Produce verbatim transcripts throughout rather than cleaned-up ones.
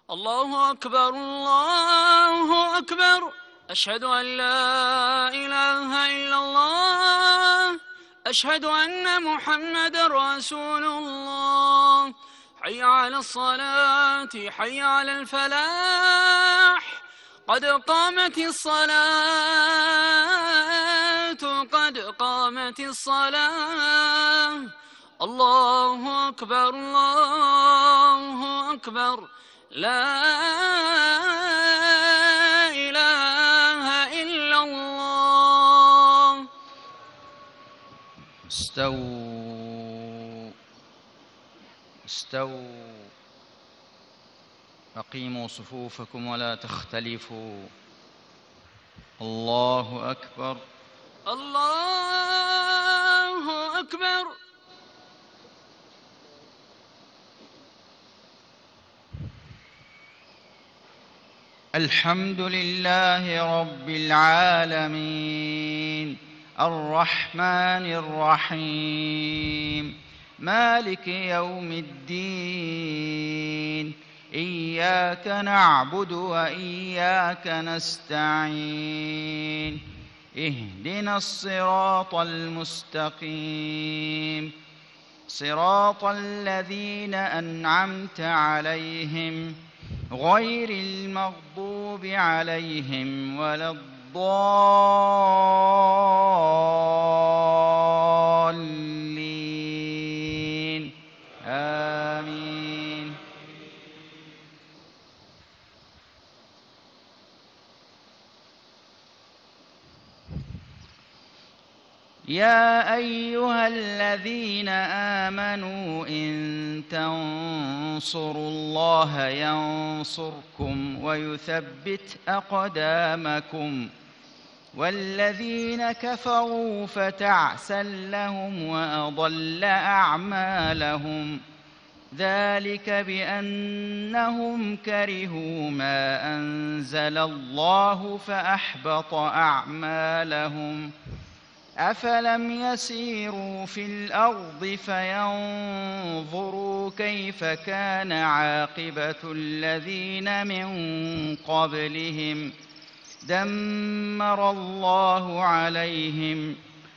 الله أكبر الله أكبر. أشهد أن لا إله إلا الله. أشهد أن محمدًا رسول الله. حي على الصلاة حي على الفلاح. قد قامت الصلاة قد قامت الصلاة. الله أكبر الله أكبر. لا إله إلا الله. استووا استووا أقيموا صفوفكم ولا تختلفوا. الله أكبر الله أكبر. الحمد لله رب العالمين الرحمن الرحيم مالك يوم الدين إياك نعبد وإياك نستعين اهدنا الصراط المستقيم صراط الذين أنعمت عليهم غير المغضوب عليهم ولا الضالين آمين. يا أيها الذين آمنوا إن تنصروا الله ينصركم ويثبت أقدامكم والذين كفروا فتعسا لهم وأضل أعمالهم ذلك بأنهم كرهوا ما أنزل الله فأحبط أعمالهم. أفلم يسيروا في الأرض فينظروا كيف كان عاقبة الذين من قبلهم دمر الله عليهم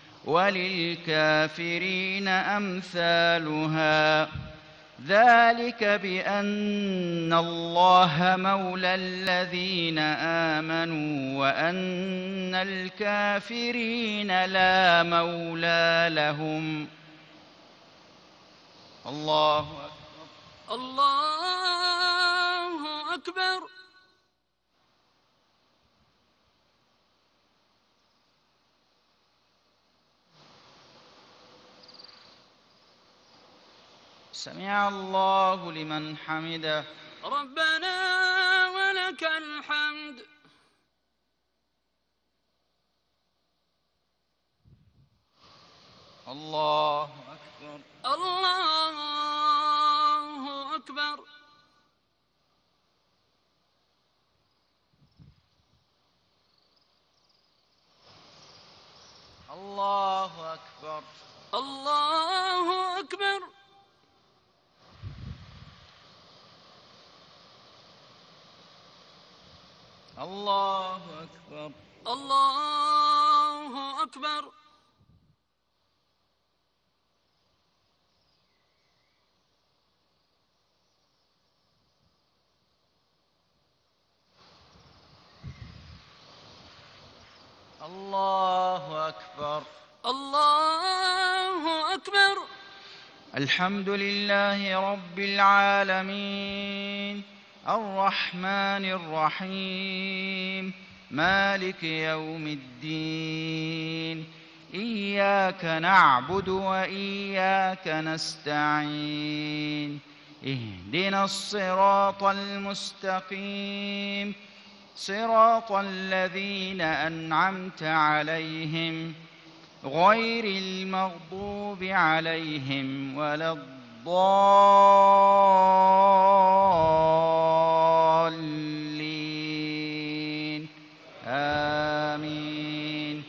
وللكافرين أمثالها ذلك بأن الله مولى الذين آمنوا وأن الكافرين لا مولى لهم. الله أكبر الله أكبر. سمع الله لمن حمده. ربنا ولك الحمد. الله أكبر الله أكبر. الله أكبر الله أكبر. الله أكبر الله أكبر. الله أكبر الله أكبر. الحمد لله رب العالمين الرحمن الرحيم مالك يوم الدين إياك نعبد وإياك نستعين اهدنا الصراط المستقيم صراط الذين أنعمت عليهم غير المغضوب عليهم ولا الضالين آمين.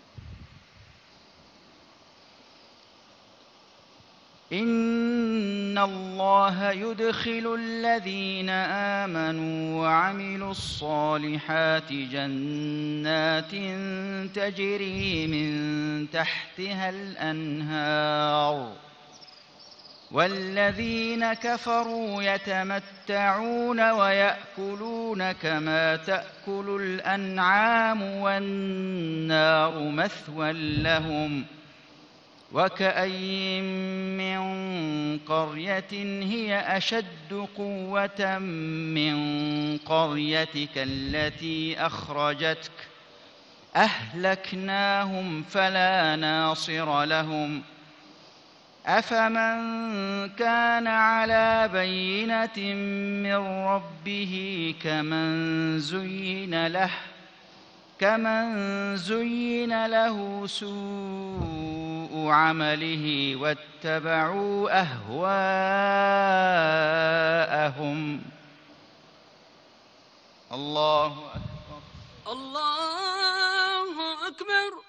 إن إن الله يدخل الذين آمنوا وعملوا الصالحات جنات تجري من تحتها الأنهار والذين كفروا يتمتعون ويأكلون كما تأكل الأنعام والنار مثوى لهم وكأين من قرية هي أشد قوة من قريتك التي أخرجتك أهلكناهم فلا ناصر لهم أفمن كان على بينة من ربه كمن زين له كمن زين له سوء عمله واتبعوا أهواءهم. الله أكبر. الله أكبر.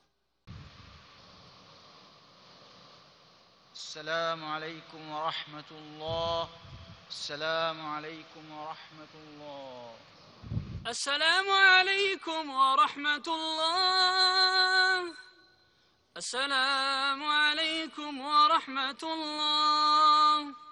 السلام عليكم ورحمة الله. السلام عليكم ورحمة الله. السلام عليكم ورحمة الله. السلام عليكم ورحمة الله.